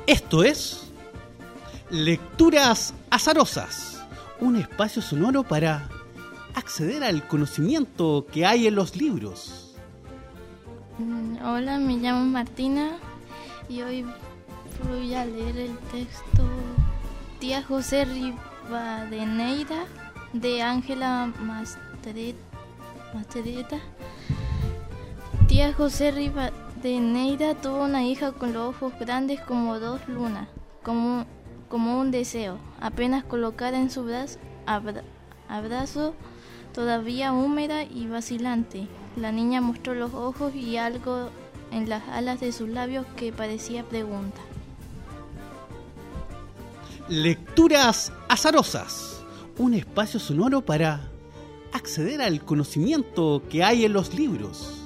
Esto es Lecturas Azarosas, un espacio sonoro para acceder al conocimiento que hay en los libros. Hola, me llamo Martina y hoy voy a leer el texto Tía José Rivadeneira de Ángela Mastretta. Tía José Rivadeneira tuvo una hija con los ojos grandes como dos lunas, como un deseo. Apenas colocada en su abrazo, todavía húmeda y vacilante, la niña mostró los ojos y algo en las alas de sus labios que parecía pregunta. Lecturas Azarosas, un espacio sonoro para acceder al conocimiento que hay en los libros.